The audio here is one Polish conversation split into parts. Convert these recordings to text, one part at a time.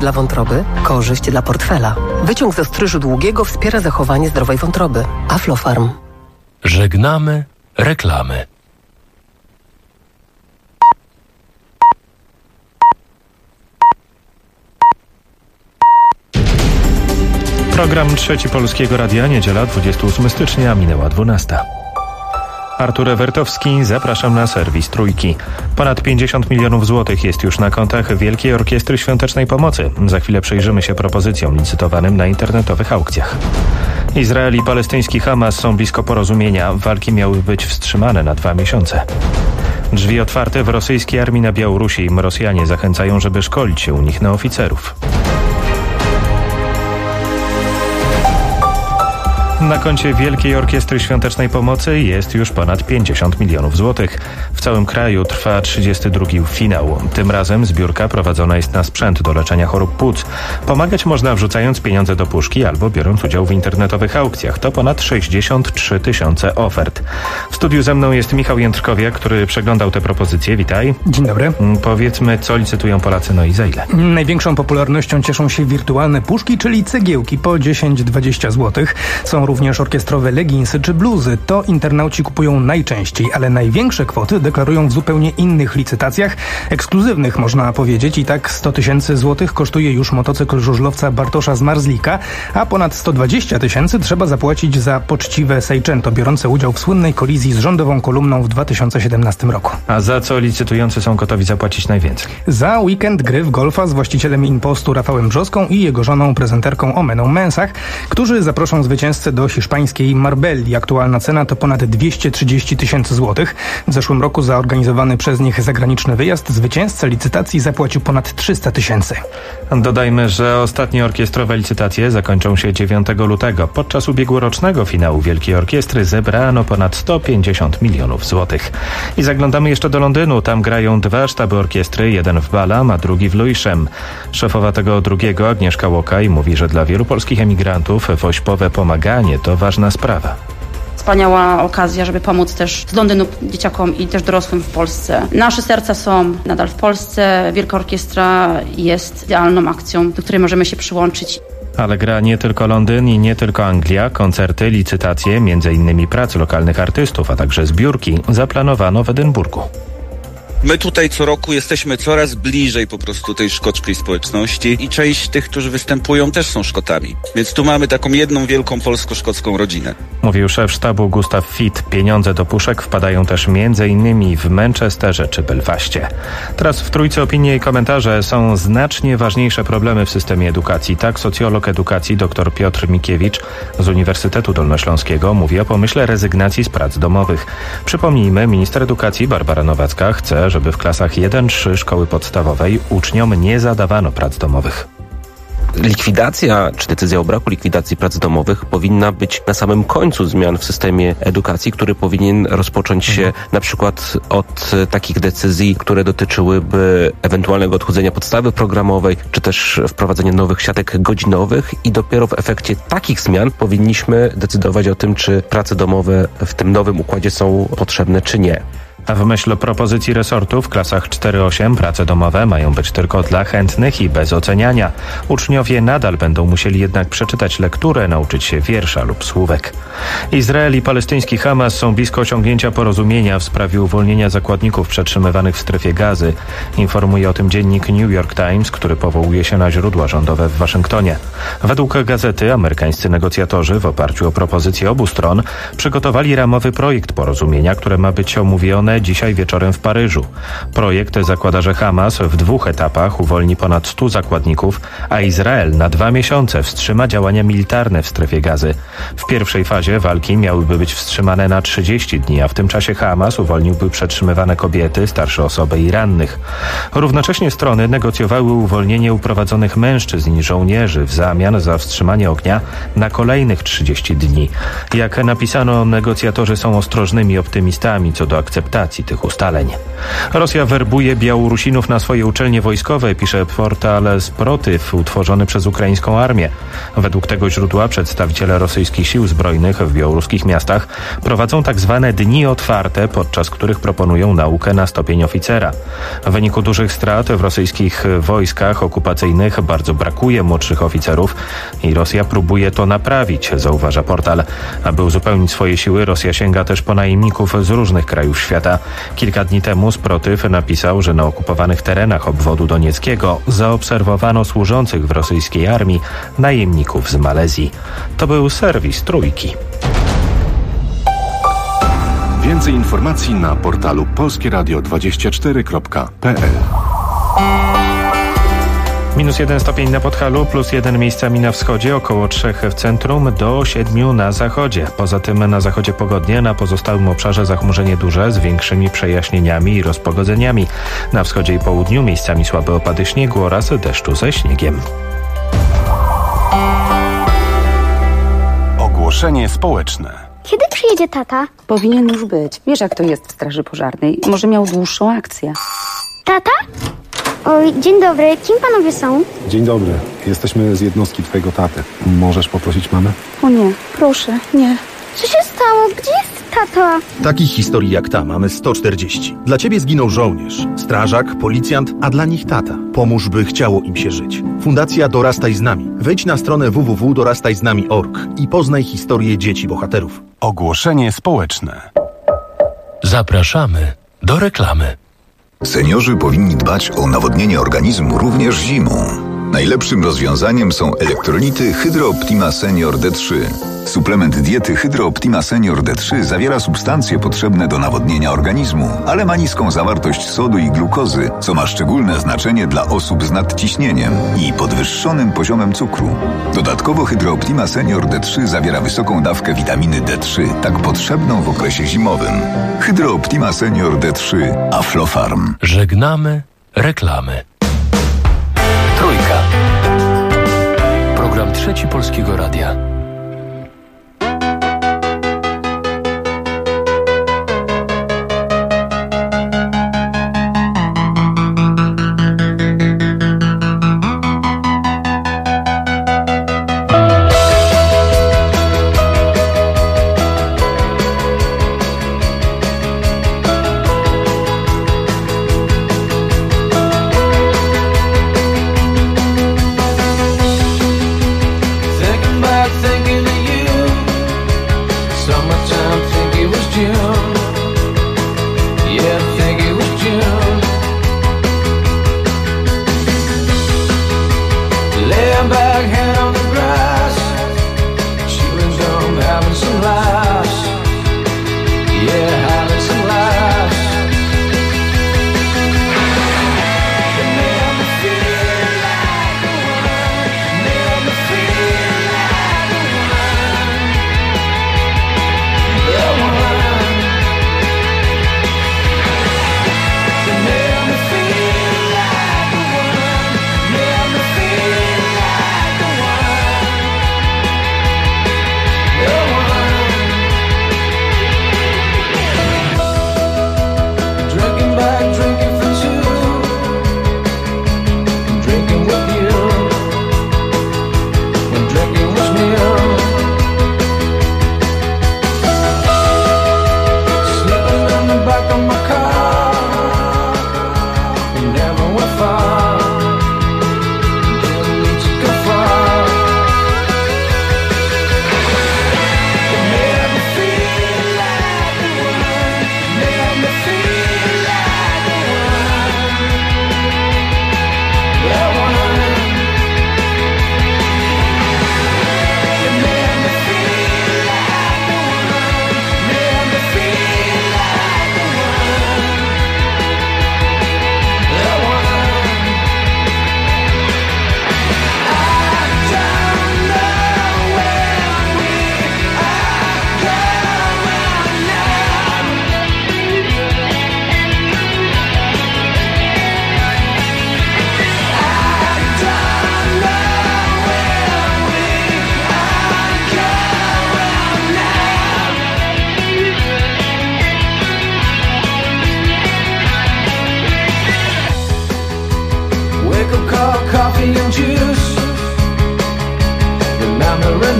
dla wątroby, korzyść dla portfela. Wyciąg z ostryżu długiego wspiera zachowanie zdrowej wątroby. Aflofarm. Żegnamy reklamy. Program Trzeci Polskiego Radia, niedziela 28 stycznia, minęła 12. Artur Ewertowski, zapraszam na serwis Trójki. Ponad 50 milionów złotych jest już na kontach Wielkiej Orkiestry Świątecznej Pomocy. Za chwilę przyjrzymy się propozycjom licytowanym na internetowych aukcjach. Izrael i palestyński Hamas są blisko porozumienia. Walki miały być wstrzymane na 2 miesiące. Drzwi otwarte w rosyjskiej armii na Białorusi. Rosjanie zachęcają, żeby szkolić się u nich na oficerów. Na koncie Wielkiej Orkiestry Świątecznej Pomocy jest już ponad 50 milionów złotych. W całym kraju trwa 32. finał. Tym razem zbiórka prowadzona jest na sprzęt do leczenia chorób płuc. Pomagać można wrzucając pieniądze do puszki albo biorąc udział w internetowych aukcjach. To ponad 63 tysiące ofert. W studiu ze mną jest Michał Jędrkowiak, który przeglądał te propozycje. Witaj. Dzień dobry. Powiedzmy, co licytują Polacy, no i za ile? Największą popularnością cieszą się wirtualne puszki, czyli cegiełki po 10-20 zł. Są również orkiestrowe leginsy czy bluzy. To internauci kupują najczęściej, ale największe kwoty deklarują w zupełnie innych licytacjach, ekskluzywnych można powiedzieć. I tak 100 tysięcy złotych kosztuje już motocykl żużlowca Bartosza z Marzlika, a ponad 120 tysięcy trzeba zapłacić za poczciwe Seicento, biorące udział w słynnej kolizji z rządową kolumną w 2017 roku. A za co licytujący są gotowi zapłacić najwięcej? Za weekend gry w golfa z właścicielem Impostu Rafałem Brzoską i jego żoną prezenterką Omeną Mensah, którzy zaproszą zwycięzcę do hiszpańskiej Marbelli. Aktualna cena to ponad 230 tysięcy złotych. W zeszłym roku za organizowany przez nich zagraniczny wyjazd zwycięzca licytacji zapłacił ponad 300 tysięcy. Dodajmy, że ostatnie orkiestrowe licytacje zakończą się 9 lutego. Podczas ubiegłorocznego finału Wielkiej Orkiestry zebrano ponad 150 milionów złotych. I zaglądamy jeszcze do Londynu. Tam grają 2 sztaby orkiestry, jeden w Balham, a drugi w Lewisham. Szefowa tego drugiego, Agnieszka Łokaj, mówi, że dla wielu polskich emigrantów wośpowe pomaganie to ważna sprawa. Wspaniała okazja, żeby pomóc też z Londynu dzieciakom i też dorosłym w Polsce. Nasze serca są nadal w Polsce. Wielka Orkiestra jest idealną akcją, do której możemy się przyłączyć. Ale gra nie tylko Londyn i nie tylko Anglia. Koncerty, licytacje, m.in. prac lokalnych artystów, a także zbiórki zaplanowano w Edynburgu. My tutaj co roku jesteśmy coraz bliżej po prostu tej szkockiej społeczności i część tych, którzy występują, też są Szkotami. Więc tu mamy taką jedną wielką polsko-szkocką rodzinę. Mówił szef sztabu Gustav Fit. Pieniądze do puszek wpadają też m.in. w Manchesterze czy Belfaście. Teraz w Trójce opinie i komentarze. Są znacznie ważniejsze problemy w systemie edukacji. Tak socjolog edukacji dr Piotr Mikiewicz z Uniwersytetu Dolnośląskiego mówi o pomyśle rezygnacji z prac domowych. Przypomnijmy, minister edukacji Barbara Nowacka chce, żeby w klasach 1-3 szkoły podstawowej uczniom nie zadawano prac domowych. Likwidacja, czy decyzja o braku likwidacji prac domowych powinna być na samym końcu zmian w systemie edukacji, który powinien rozpocząć się na przykład od takich decyzji, które dotyczyłyby ewentualnego odchudzenia podstawy programowej, czy też wprowadzenia nowych siatek godzinowych i dopiero w efekcie takich zmian powinniśmy decydować o tym, czy prace domowe w tym nowym układzie są potrzebne, czy nie. A w myśl propozycji resortu w klasach 4-8 prace domowe mają być tylko dla chętnych i bez oceniania. Uczniowie nadal będą musieli jednak przeczytać lekturę, nauczyć się wiersza lub słówek. Izrael i palestyński Hamas są blisko osiągnięcia porozumienia w sprawie uwolnienia zakładników przetrzymywanych w strefie Gazy. Informuje o tym dziennik New York Times, który powołuje się na źródła rządowe w Waszyngtonie. Według gazety amerykańscy negocjatorzy w oparciu o propozycje obu stron przygotowali ramowy projekt porozumienia, które ma być omówione dzisiaj wieczorem w Paryżu. Projekt zakłada, że Hamas w 2 etapach uwolni ponad 100 zakładników, a Izrael na 2 miesiące wstrzyma działania militarne w strefie Gazy. W pierwszej fazie walki miałyby być wstrzymane na 30 dni, a w tym czasie Hamas uwolniłby przetrzymywane kobiety, starsze osoby i rannych. Równocześnie strony negocjowały uwolnienie uprowadzonych mężczyzn i żołnierzy w zamian za wstrzymanie ognia na kolejnych 30 dni. Jak napisano, negocjatorzy są ostrożnymi optymistami co do akceptacji implementacji tych ustaleń. Rosja werbuje Białorusinów na swoje uczelnie wojskowe, pisze portal Sprotyw utworzony przez ukraińską armię. Według tego źródła przedstawiciele rosyjskich sił zbrojnych w białoruskich miastach prowadzą tak zwane dni otwarte, podczas których proponują naukę na stopień oficera. W wyniku dużych strat w rosyjskich wojskach okupacyjnych bardzo brakuje młodszych oficerów i Rosja próbuje to naprawić, zauważa portal. Aby uzupełnić swoje siły, Rosja sięga też po najemników z różnych krajów świata. Kilka dni temu Sprotyw napisał, że na okupowanych terenach obwodu donieckiego zaobserwowano służących w rosyjskiej armii najemników z Malezji. To był serwis Trójki. Więcej informacji na portalu polskieradio24.pl. -1 stopień na Podhalu, +1 miejscami na wschodzie, około 3 w centrum, do 7 na zachodzie. Poza tym na zachodzie pogodnie, na pozostałym obszarze zachmurzenie duże z większymi przejaśnieniami i rozpogodzeniami. Na wschodzie i południu miejscami słabe opady śniegu oraz deszczu ze śniegiem. Ogłoszenie społeczne. Kiedy przyjedzie tata? Powinien już być. Wiesz, jak to jest w straży pożarnej. Może miał dłuższą akcję. Tata? Oj, dzień dobry. Kim panowie są? Dzień dobry. Jesteśmy z jednostki twojego taty. Możesz poprosić mamę? O nie, proszę, nie. Co się stało? Gdzie jest tata? Takich historii jak ta mamy 140. Dla ciebie zginął żołnierz, strażak, policjant, a dla nich tata. Pomóż, by chciało im się żyć. Fundacja Dorastaj z nami. Wejdź na stronę www.dorastajznami.org i poznaj historię dzieci bohaterów. Ogłoszenie społeczne. Zapraszamy do reklamy. Seniorzy powinni dbać o nawodnienie organizmu również zimą. Najlepszym rozwiązaniem są elektrolity Hydro Optima Senior D3. Suplement diety Hydro Optima Senior D3 zawiera substancje potrzebne do nawodnienia organizmu, ale ma niską zawartość sodu i glukozy, co ma szczególne znaczenie dla osób z nadciśnieniem i podwyższonym poziomem cukru. Dodatkowo Hydro Optima Senior D3 zawiera wysoką dawkę witaminy D3, tak potrzebną w okresie zimowym. Hydro Optima Senior D3 Aflofarm. Żegnamy reklamy. Trójka. Program Trzeci Polskiego Radia.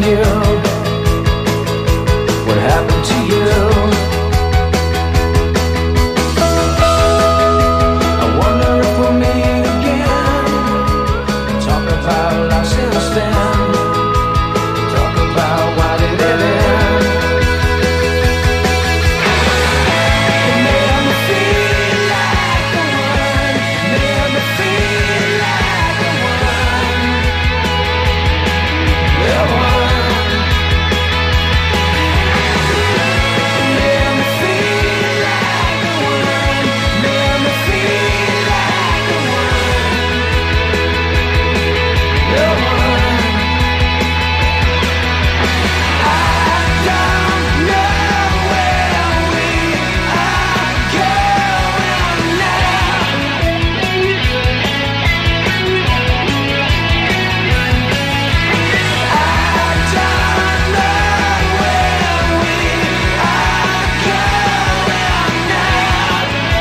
you? What happened to you? I wonder if we'll meet again. Talk about life since then. Talk about why did it end. It made me feel like the one. Made me feel like the one. The one. Made me feel like the one. Made me feel like the one. The one. I don't know where we are going now. I don't know where we are going now.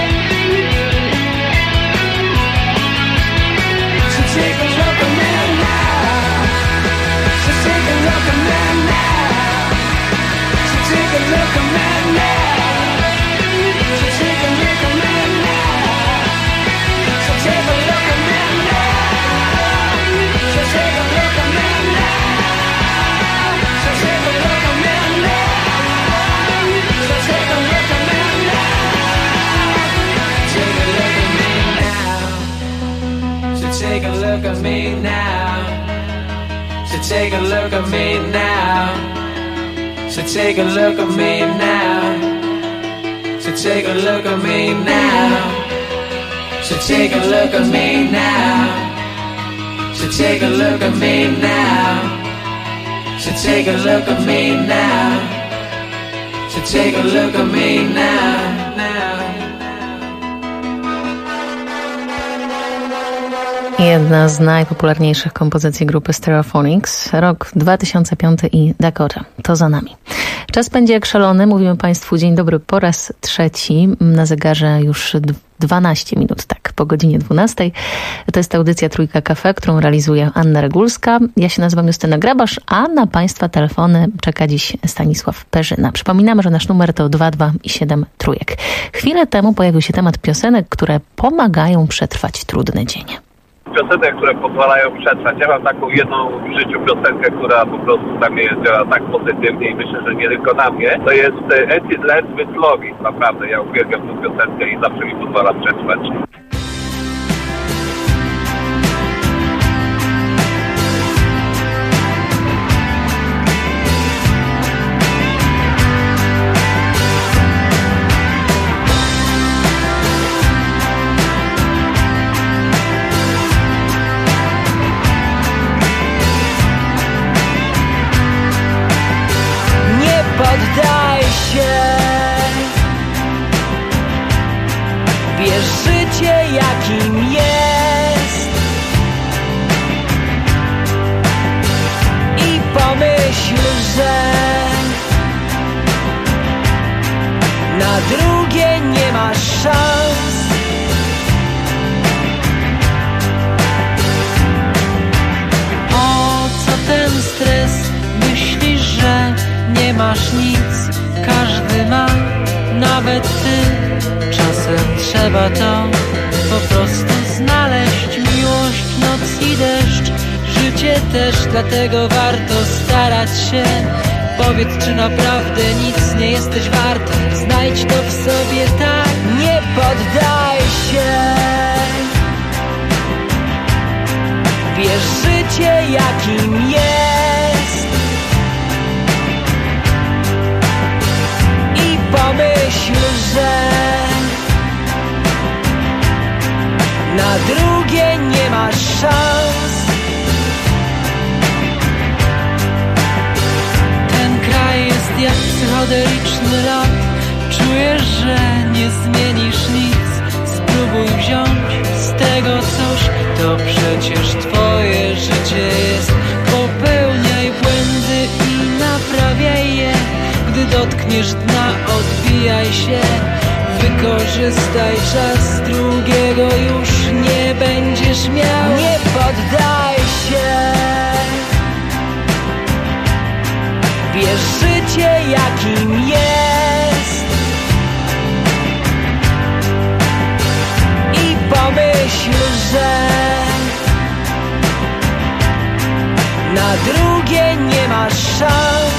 So take a look at me now. So take a look at me now. So take a look at me now. So take a look at me now. So take a look at me now. So take a look at me now. So take a look at me now. So take a look at me now. Take a look at me now. So take a look at me now. So take a look at me now. So take a look at me now. So take a look at me now. So take a look at me now. So take a look at me now. So take a look at me now. Jedna z najpopularniejszych kompozycji grupy Stereophonics, rok 2005 i Dakota. To za nami. Czas będzie jak szalony. Mówimy Państwu dzień dobry po raz trzeci. Na zegarze już 12 minut, tak, po godzinie 12. To jest audycja Trójka Cafe, którą realizuje Anna Regulska. Ja się nazywam Justyna Grabasz, a na Państwa telefony czeka dziś Stanisław Perzyna. Przypominamy, że nasz numer to 22 i 7 trójek. Chwilę temu pojawił się temat piosenek, które pomagają przetrwać trudny dzień. Piosenek, które pozwalają przetrwać. Ja mam taką jedną w życiu piosenkę, która po prostu na mnie działa tak pozytywnie i myślę, że nie tylko na mnie. To jest Acid Land with Lovis. Naprawdę, ja uwielbiam tę piosenkę i zawsze mi pozwala przetrwać. Poddaj się. Bierz życie jakim jest i pomyśl, że na drugie nie masz szans. O co ten stres? Myślisz, że nie masz nic, każdy ma, nawet ty. Czasem trzeba to po prostu znaleźć. Miłość, noc i deszcz, życie też, dlatego warto starać się. Powiedz, czy naprawdę nic nie jesteś wart. Znajdź to w sobie, tak, nie poddaj się. Bierz życie jakim jest i pomyśl, że na drugie nie masz szans. Ten kraj jest jak psychodeliczny lot. Czujesz, że nie zmienisz nic. Spróbuj wziąć z tego coś. To przecież twoje życie jest. Popełniaj błędy i naprawiaj je. Gdy dotkniesz dna, odbijaj się. Wykorzystaj czas, drugiego już nie będziesz miał. Nie poddaj się. na drugie nie masz szans.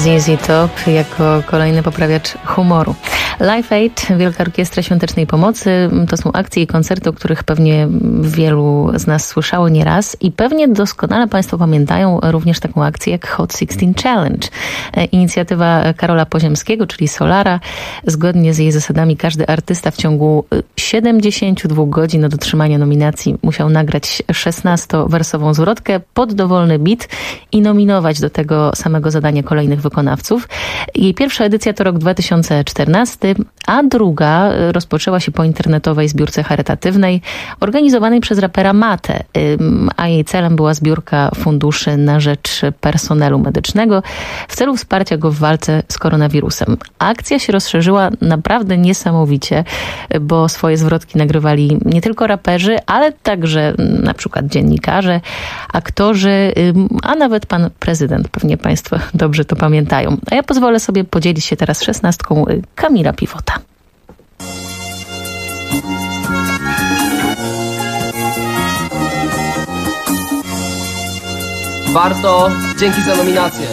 ZZ Top jako kolejny poprawiacz humoru. Live Aid, Wielka Orkiestra Świątecznej Pomocy, to są akcje i koncerty, o których pewnie wielu z nas słyszało nieraz i pewnie doskonale Państwo pamiętają również taką akcję jak Hot 16 Challenge. Inicjatywa Karola Poziemskiego, czyli Solara. Zgodnie z jej zasadami każdy artysta w ciągu 72 godzin do dotrzymania nominacji musiał nagrać 16-wersową zwrotkę pod dowolny beat i nominować do tego samego zadania kolejnych wykonawców. Jej pierwsza edycja to rok 2014, a druga rozpoczęła się po internetowej zbiórce charytatywnej organizowanej przez rapera Matę, a jej celem była zbiórka funduszy na rzecz personelu medycznego w celu wsparcia go w walce z koronawirusem. Akcja się rozszerzyła naprawdę niesamowicie, bo swoje zwrotki nagrywali nie tylko raperzy, ale także na przykład dziennikarze, aktorzy, a nawet pan prezydent. Pewnie Państwo dobrze to pamiętają. A ja pozwolę sobie podzielić się teraz 16 Kamila Piwota. Warto, dzięki za nominację.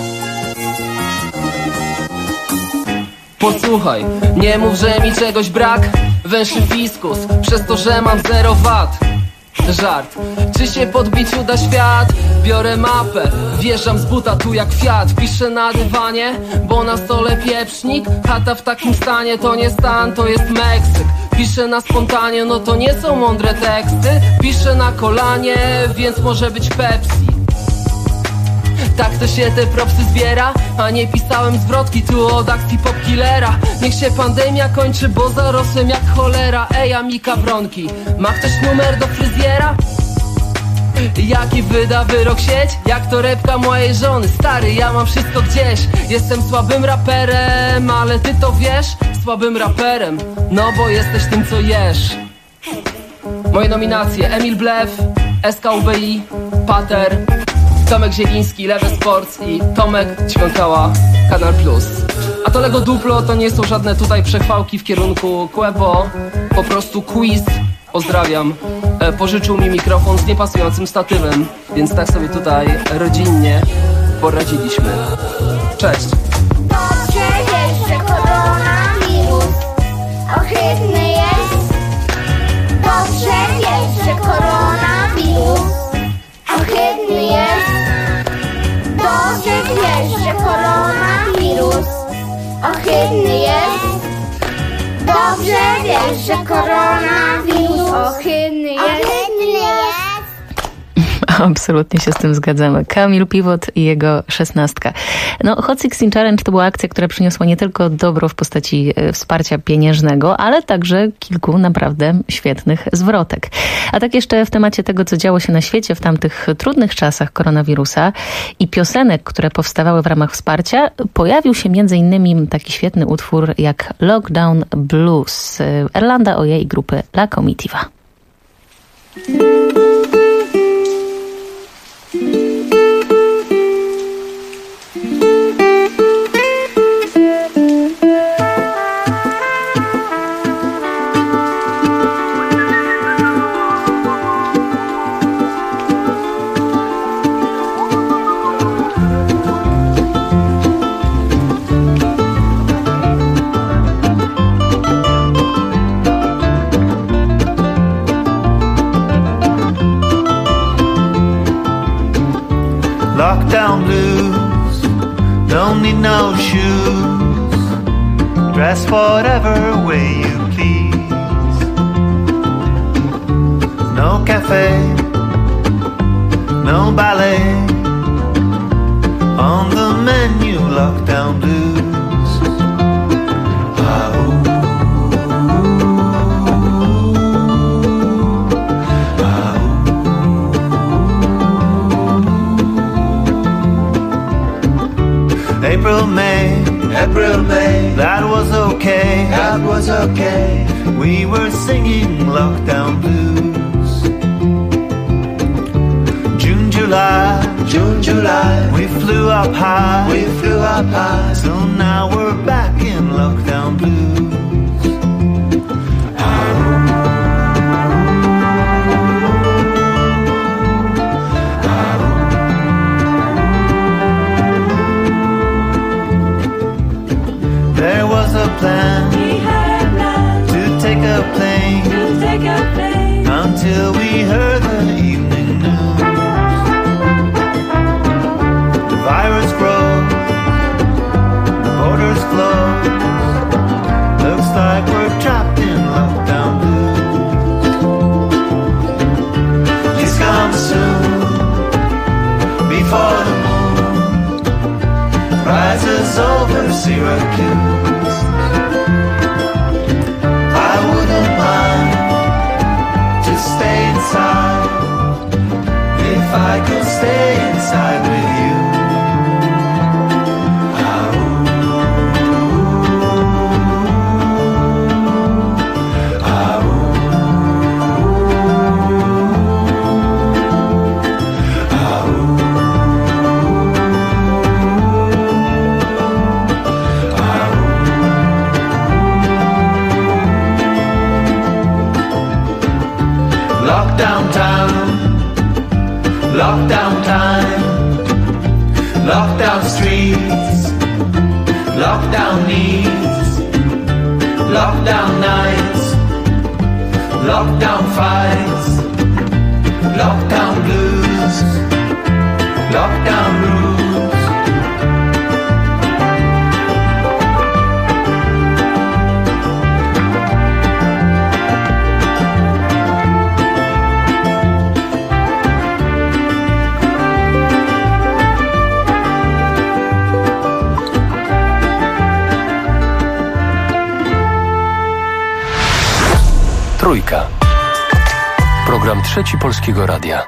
Posłuchaj, nie mów, że mi czegoś brak. Węszy fiskus, przez to, że mam 0 wat. Żart, czy się podbić uda świat? Biorę mapę, wjeżdżam z buta tu jak Fiat. Piszę na dywanie, bo na stole pieprznik. Chata w takim stanie to nie stan, to jest Meksyk. Piszę na spontanie, no to nie są mądre teksty. Piszę na kolanie, więc może być Pepsi. Tak to się te propsy zbiera, a nie pisałem zwrotki tu od akcji popkillera. Niech się pandemia kończy, bo zarosłem jak cholera. Ej, Amika Bronki, ma ktoś numer do fryzjera? Jaki wyda wyrok sieć? Jak to repka mojej żony? Stary, ja mam wszystko gdzieś. Jestem słabym raperem, ale ty to wiesz? Słabym raperem, no bo jesteś tym, co jesz. Moje nominacje: Emil Blef, SKUBI, Pater, Tomek Zieliński, Lewe Sports i Tomek Ćwiąkała, Kanal Plus. A to Lego Duplo to nie są żadne tutaj przechwałki w kierunku Quebo, po prostu quiz. Pozdrawiam. Pożyczył mi mikrofon z niepasującym statywem, więc tak sobie tutaj rodzinnie poradziliśmy. Cześć. Dobrze wiesz, że koronawirus ohydny jest. Dobrze wiesz, że koronawirus ohydny jest. Dobrze wiesz, że koronawirus ohydny jest. Dobrze wiesz, że koronawirus ohydny jest. Absolutnie się z tym zgadzamy. Kamil Piwot i jego 16. No, Hot 16 Challenge to była akcja, która przyniosła nie tylko dobro w postaci wsparcia pieniężnego, ale także kilku naprawdę świetnych zwrotek. A tak jeszcze w temacie tego, co działo się na świecie w tamtych trudnych czasach koronawirusa i piosenek, które powstawały w ramach wsparcia, pojawił się m.in. taki świetny utwór jak Lockdown Blues Erlanda Oye i grupy La Comitiva. Lockdown blues, don't need no shoes. Dress whatever way you please. No cafe, no ballet. On the menu, lockdown blues. April, May, that was okay. We were singing lockdown blues. June, July, we flew up high. So now we're back in lockdown blues. was over Syracuse. I wouldn't mind to stay inside if I could stay inside with you. Lockdown town, lockdown time, lockdown streets, lockdown needs, lockdown nights, lockdown fights, lockdown blues, lockdown rules. Trójka. Program Trzeci Polskiego Radia.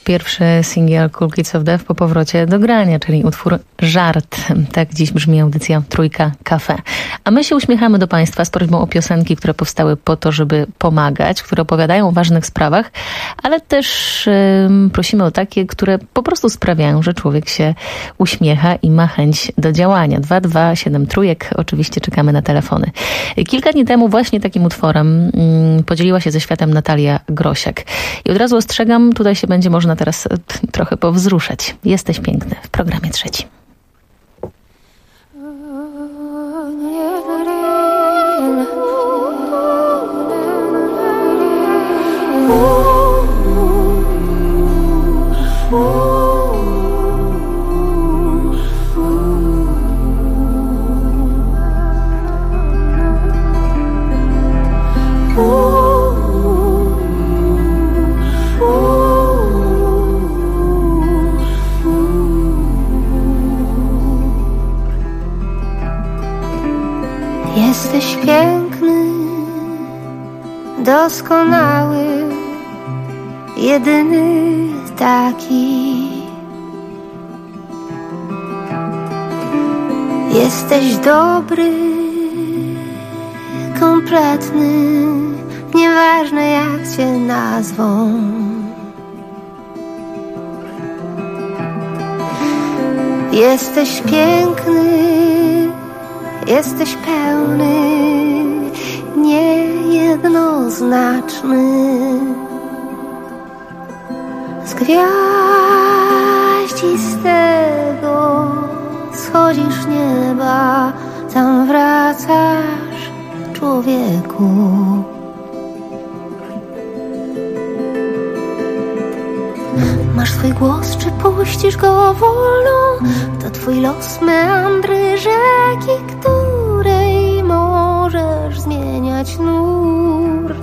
pierwszy singiel Cool Kids of Death po powrocie do grania, czyli utwór Żart. Tak dziś brzmi audycja Trójka Cafe. A my się uśmiechamy do Państwa z prośbą o piosenki, które powstały po to, żeby pomagać, które opowiadają o ważnych sprawach, ale też prosimy o takie, które po prostu sprawiają, że człowiek się uśmiecha i ma chęć do działania. 2273, oczywiście czekamy na telefony. Kilka dni temu właśnie takim utworem podzieliła się ze światem Natalia Grosiak. I od razu ostrzegam, tutaj się będzie można teraz trochę powzruszać. Jesteś piękny w programie trzecim. Jesteś piękny, doskonały, jedyny taki. Jesteś dobry, kompletny, nieważne jak cię nazwą. Jesteś piękny, jesteś pełny, niejednoznaczny. Z gwiaździstego schodzisz nieba, tam wracasz, człowieku. Masz swój głos, czy puścisz go wolno? To twój los, meandry rzeki, której możesz zmieniać nurt.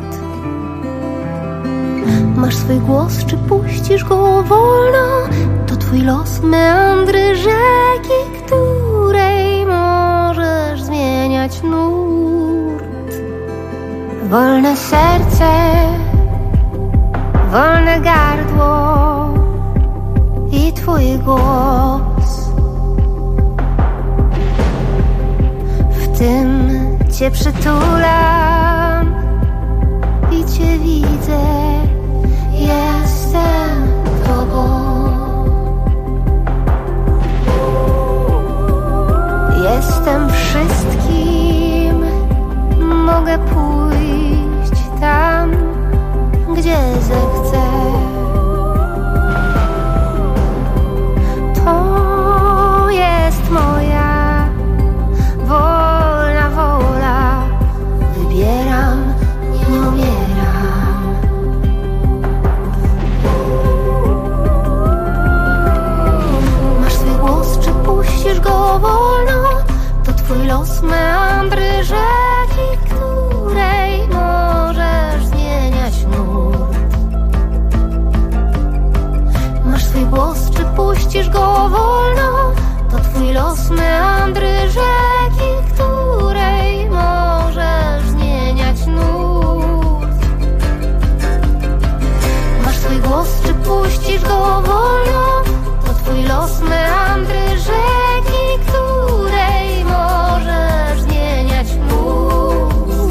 Masz swój głos, czy puścisz go wolno? To twój los, meandry rzeki, której możesz zmieniać nurt. Wolne serce, wolne gardło i twój głos. W tym cię przytulam i cię widzę. Jestem tobą. Jestem wszystkim. Mogę pójść tam, gdzie zechcę. To jest moja wolna wola. Wybieram, nie umieram. Masz swój głos, czy puścisz go wolno? To twój los, meandry rzeki, której możesz zmieniać nurt. Masz swój głos, czy puścisz go wolno? To twój los, meandry rzeki, której możesz zmieniać nurt. Masz swój głos, czy puścisz go wolno? To twój los, meandry rzeki, której możesz zmieniać nurt.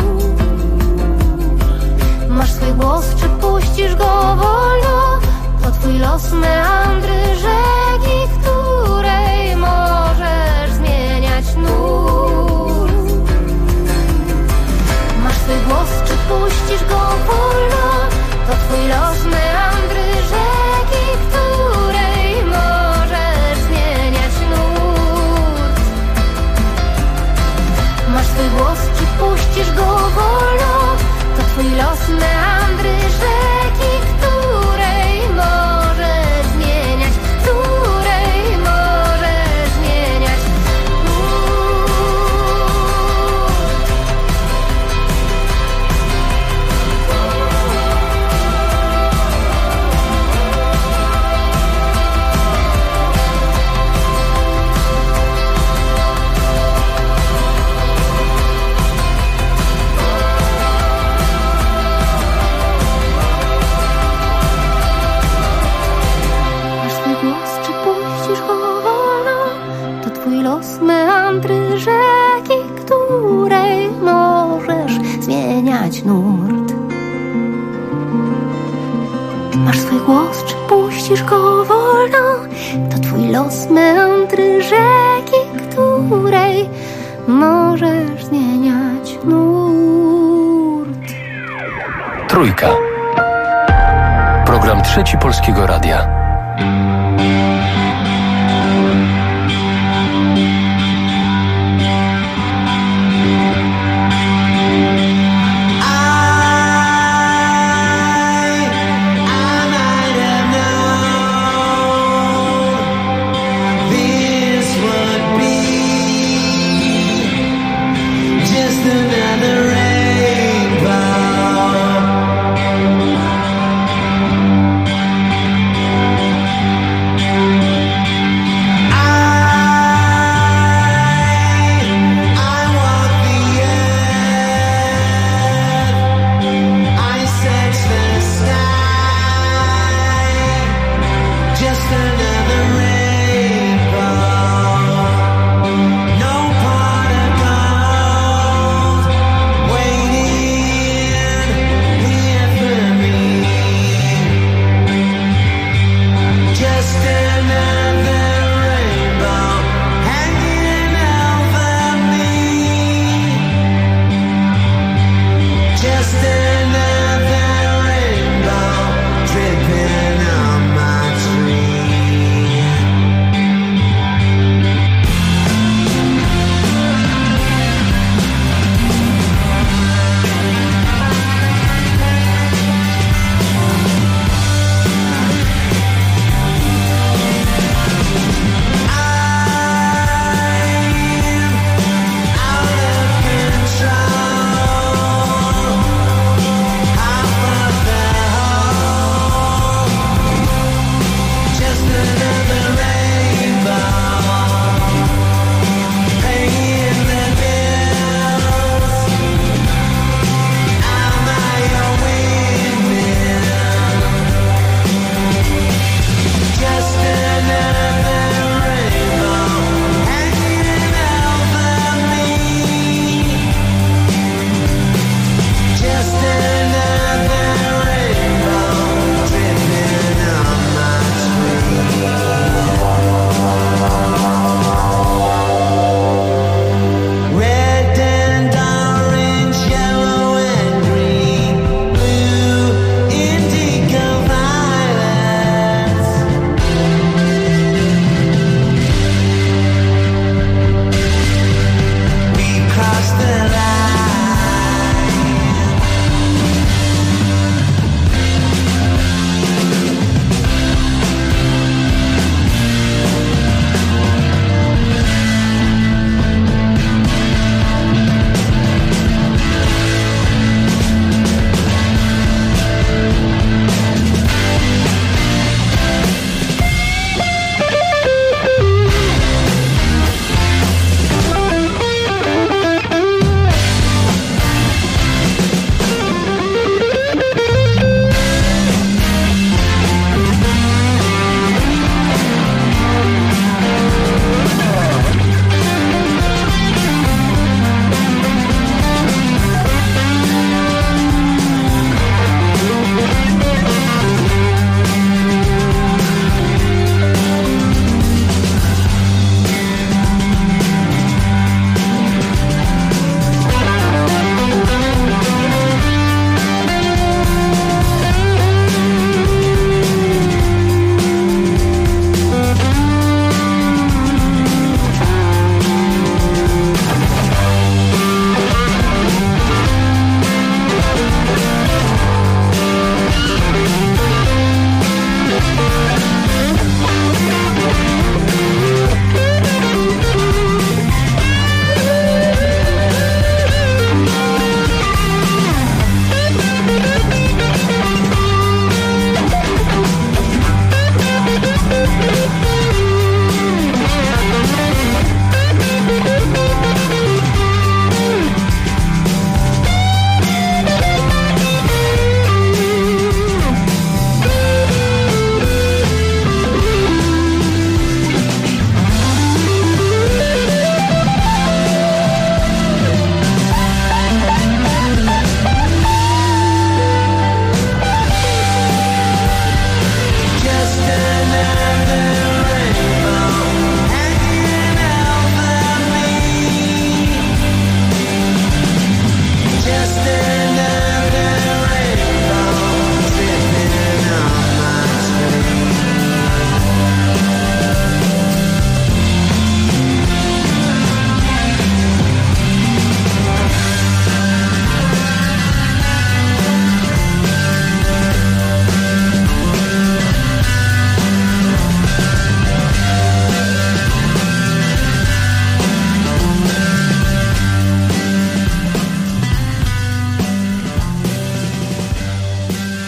Masz swój głos, czy puścisz go wolno? To twój los, meandry rzeki, której możesz zmieniać nurt. Masz swój głos, czy puścisz go wolno? To twój los, meandry rzeki, której możesz zmieniać nurt. Masz swój głos, czy puścisz go wolno? To twój los, meandry rzeki, której możesz zmieniać, której możesz zmieniać. swój głos, czy puścisz go wolno? To twój los, meandry rzeki, której możesz zmieniać nurt. Trójka. Program Trzeci Polskiego Radia.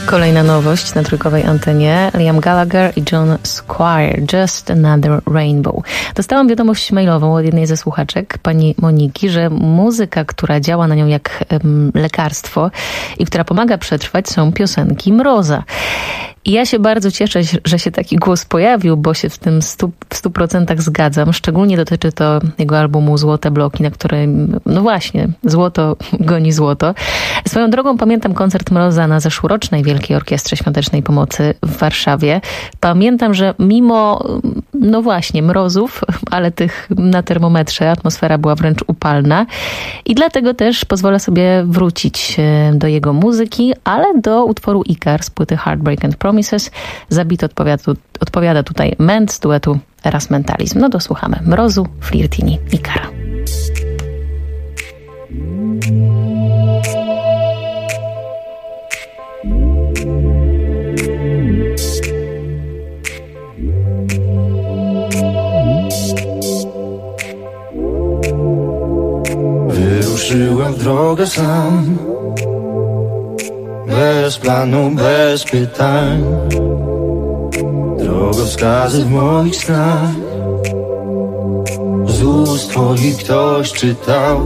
Kolejna nowość na trójkowej antenie. Liam Gallagher i John Squire. Just Another Rainbow. Dostałam wiadomość mailową od jednej ze słuchaczek, pani Moniki, że muzyka, która działa na nią jak lekarstwo i która pomaga przetrwać, są piosenki Mroza. I ja się bardzo cieszę, że się taki głos pojawił, bo się w tym w 100% zgadzam. Szczególnie dotyczy to jego albumu Złote Bloki, na którym, no właśnie, złoto goni złoto. Swoją drogą pamiętam koncert Mroza na zeszłorocznej Wielkiej Orkiestrze Świątecznej Pomocy w Warszawie. Pamiętam, że mimo, no właśnie, mrozów, ale tych na termometrze, atmosfera była wręcz upalna. I dlatego też pozwolę sobie wrócić do jego muzyki, ale do utworu Ikar z płyty Heartbreak and Promises. Za beat odpowiada tutaj Ment z duetu Eras Mentalizm. No dosłuchamy Mrozu, Flirtini, Ikara. Wyruszyłem w drogę sam, bez planu, bez pytań, drogowskazy w moich snach, z ust twoich ktoś czytał.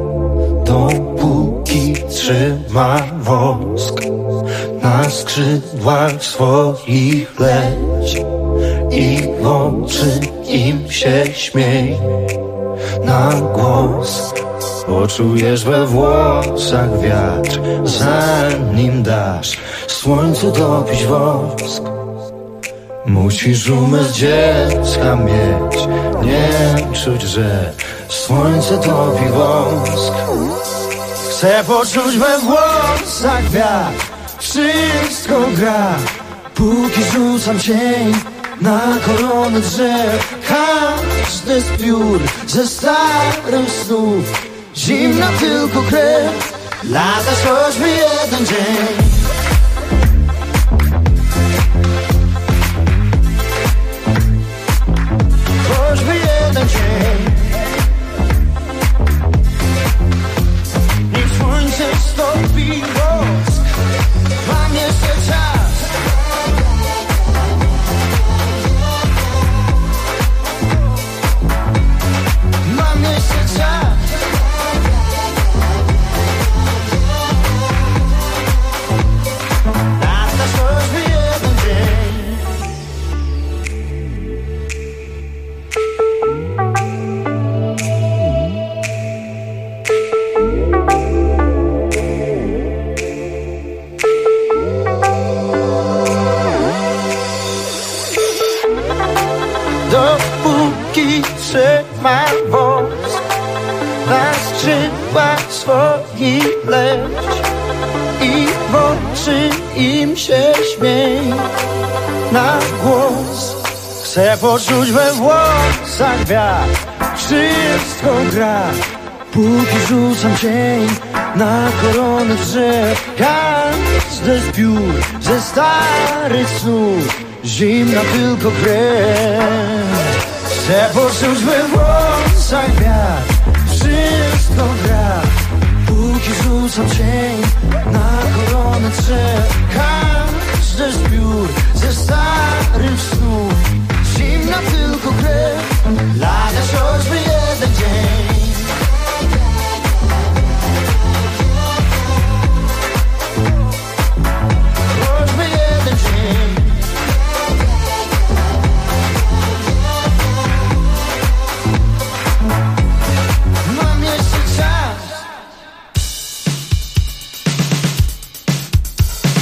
Dopóki trzyma wosk, na skrzydłach swoich leć i w oczy im się śmiej na głos. Poczujesz we włosach wiatr, zanim dasz słońcu dopić wosk. Musisz umysł dziecka mieć, nie czuć, że słońce topi wosk. Chcę poczuć we włosach wiatr, wszystko gra, póki rzucam cień na korony drzew. Każdy z piór ze starych snów, zimna tylko krew, latać choćby jeden dzień. Choćby jeden dzień. Niech słońce stopi wosk, mam jeszcze czas. Mam jeszcze czas. Dopóki trzyma wosk, na skrzydłach swoich leć i w oczy im się śmiej na głos. Chcę poczuć we włosach wiatr, wszystko gra, póki rzucam cień na korony drzew. Każdy z piór ze starych snów, zimna tylko krew. Chcę poczuć we włosach wiatr, wszystko gra, póki rzucam cień na koronę drzew. Każdy z piór ze starych snów, zimna tylko krew, latać choćby jeden dzień. Choćby jeden dzień. Mam jeszcze czas.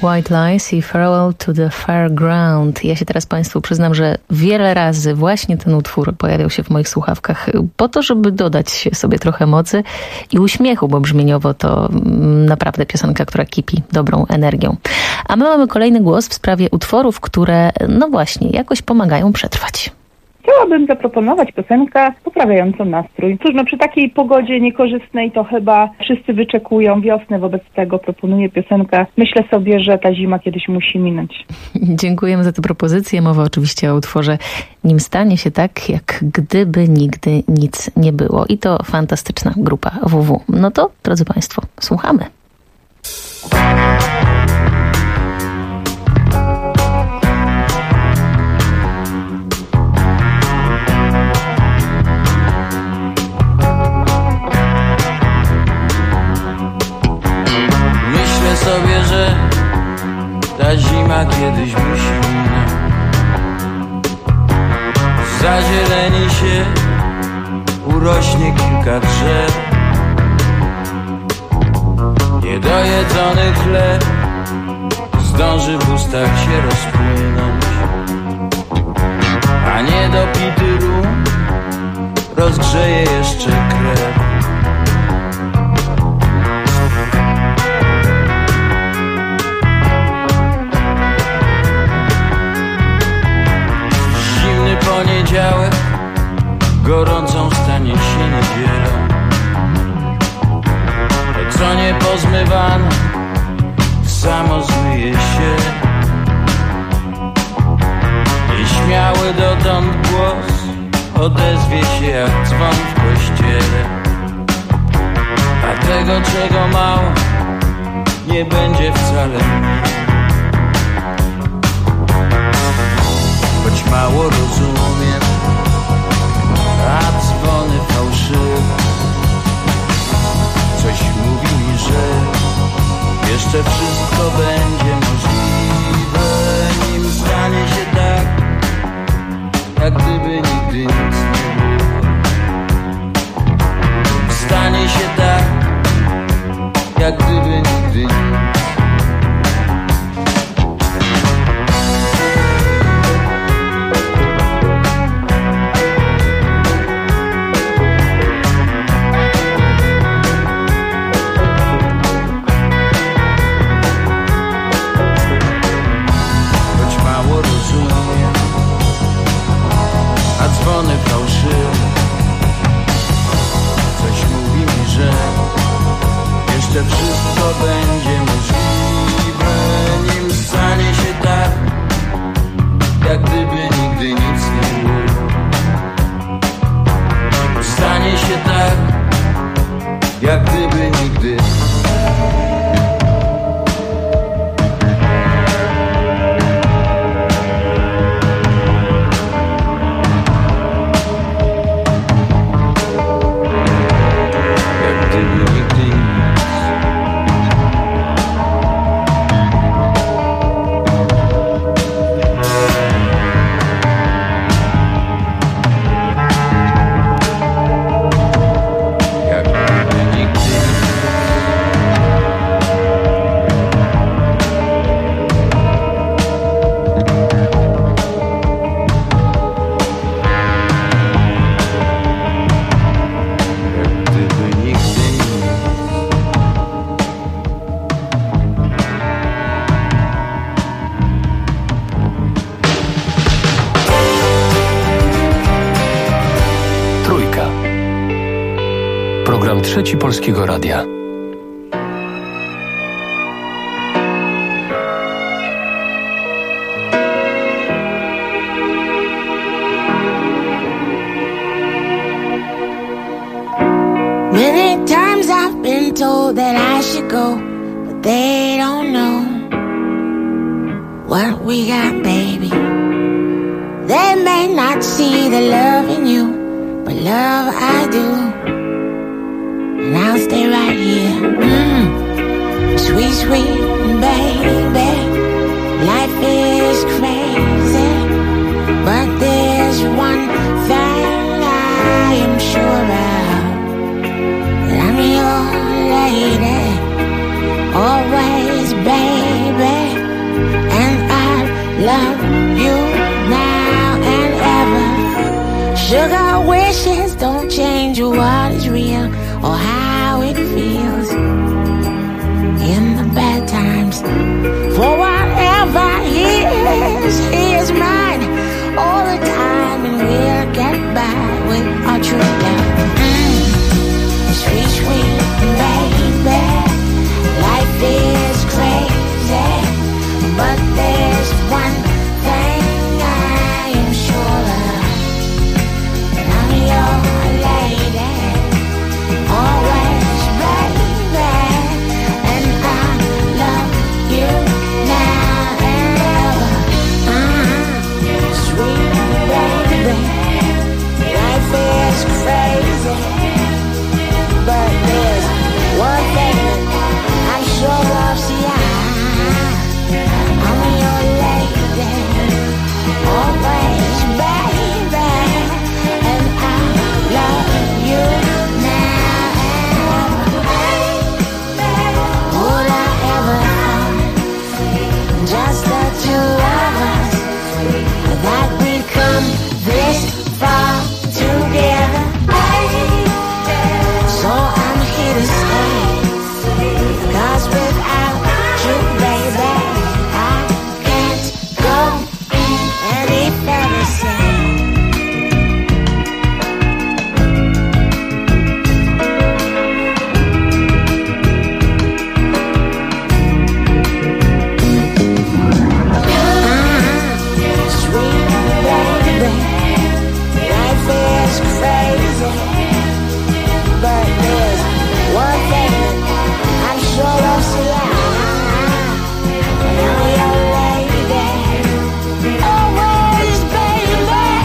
White Lies i Farewell to the Fairground. Ja się teraz Państwu przyznam, że wiele razy właśnie ten utwór pojawiał się w moich słuchawkach po to, żeby dodać sobie trochę mocy i uśmiechu, bo brzmieniowo to naprawdę piosenka, która kipi dobrą energią. A my mamy kolejny głos w sprawie utworów, które no właśnie jakoś pomagają przetrwać. Chciałabym zaproponować piosenkę poprawiającą nastrój. Cóż, przy takiej pogodzie niekorzystnej to chyba wszyscy wyczekują wiosny, wobec tego proponuję piosenkę. Myślę sobie, że ta zima kiedyś musi minąć. Dziękujemy za tę propozycję. Mowa oczywiście o utworze Nim stanie się tak, jak gdyby nigdy nic nie było. I to fantastyczna grupa WW. No to, drodzy Państwo, słuchamy. Sobie, że ta zima kiedyś musi minąć. Zazieleni się, urośnie kilka drzew. Niedojedzony chleb zdąży w ustach się rozpłynąć, a niedopity rum rozgrzeje jeszcze krew. Poniedziałek gorącą stanie się niedzielą. To co nie pozmywano, samo zmyje się. Nieśmiały dotąd głos odezwie się jak dzwon w kościele. A tego czego mało nie będzie wcale mniej. Choć mało rozumiem, a dzwony fałszywe. Coś mówi mi, że jeszcze wszystko będzie możliwe. Nim stanie się tak, jak gdyby nigdy nic nie było. Stanie się tak, jak gdyby nigdy nic. Dzwony fałszywe. Coś mówi mi, że jeszcze wszystko będzie możliwe. Nim stanie się tak, jak gdyby nigdy nic nie było. Nim stanie się tak, jak gdyby nigdy. Program Trzeci Polskiego Radia. Many times I've been told that I should go, but they don't know what we got, baby. They may not see the love in you, but love I do. And I'll stay right here. Sweet, sweet baby. Life is crazy, but there's one thing I am sure of, that I'm your lady, always, baby. or how it feels in the bad times. For whatever he is mine all the time, and we'll get by with our true love. Sweet, sweet baby, life is crazy, but there's one thing I am sure of. I'm your lady, always baby, and I love you now and ever. Sweet baby, life is crazy, but there's one thing I'm sure of. See, I'm your lady, always baby, and I love you now and ever. Would I ever thought just the two of us, that we'd come this far together? So I'm here to stay, 'cause without you, baby, I can't go any further. Sweet baby, life is crazy, but there's one thing I'm sure of. See, I'm your lady, always baby,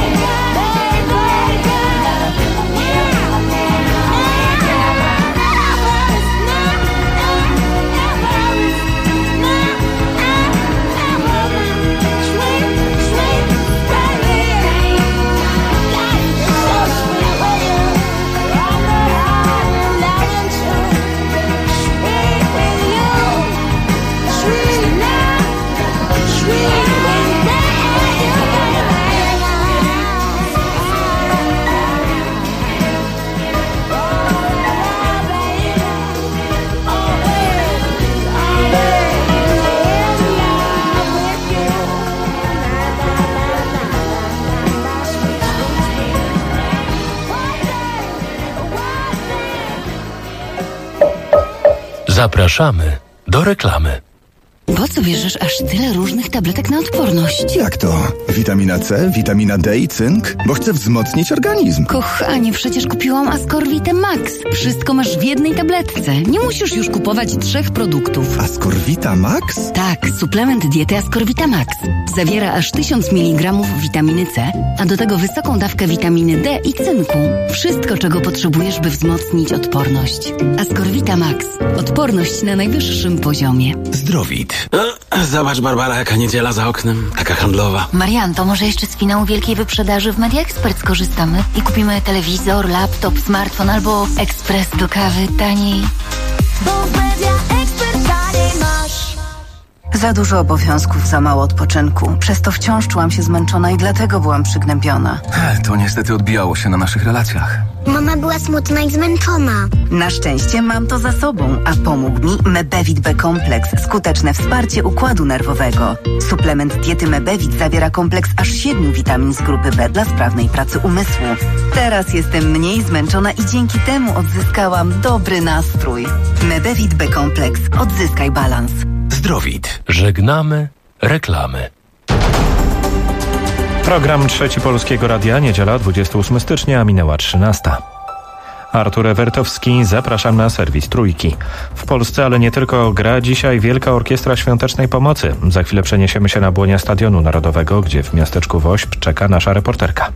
Zapraszamy do reklamy. Po co bierzesz aż tyle różnych tabletek na odporność? Jak to? Witamina C, witamina D i cynk? Bo chcę wzmocnić organizm. Kochanie, przecież kupiłam Ascorvitę Max. Wszystko masz w jednej tabletce. Nie musisz już kupować 3 produktów. Ascorvita Max? Tak, suplement diety Ascorvita Max. Zawiera aż 1000 mg witaminy C, a do tego wysoką dawkę witaminy D i cynku. Wszystko, czego potrzebujesz, by wzmocnić odporność. Ascorvita Max. Odporność na najwyższym poziomie. Zdrowit. Zobacz, Barbara, jaka niedziela za oknem. Taka handlowa. Marian, to może jeszcze z finału wielkiej wyprzedaży w Media Expert skorzystamy i kupimy telewizor, laptop, smartfon albo ekspres do kawy taniej. Bo w Media Expert taniej masz. Za dużo obowiązków, za mało odpoczynku. Przez to wciąż czułam się zmęczona i dlatego byłam przygnębiona. To niestety odbijało się na naszych relacjach. Mama była smutna i zmęczona. Na szczęście mam to za sobą, a pomógł mi Mebevit B-kompleks, skuteczne wsparcie układu nerwowego. Suplement diety Mebevit zawiera kompleks aż 7 witamin z grupy B dla sprawnej pracy umysłu. Teraz jestem mniej zmęczona i dzięki temu odzyskałam dobry nastrój. Mebevit B-kompleks. Odzyskaj balans. Zdrowit. Żegnamy reklamy. Program Trzeci Polskiego Radia, niedziela 28 stycznia, minęła 13. Artur Ewertowski, zapraszam na serwis Trójki. W Polsce, ale nie tylko, gra dzisiaj Wielka Orkiestra Świątecznej Pomocy. Za chwilę przeniesiemy się na błonia Stadionu Narodowego, gdzie w miasteczku Wośp czeka nasza reporterka.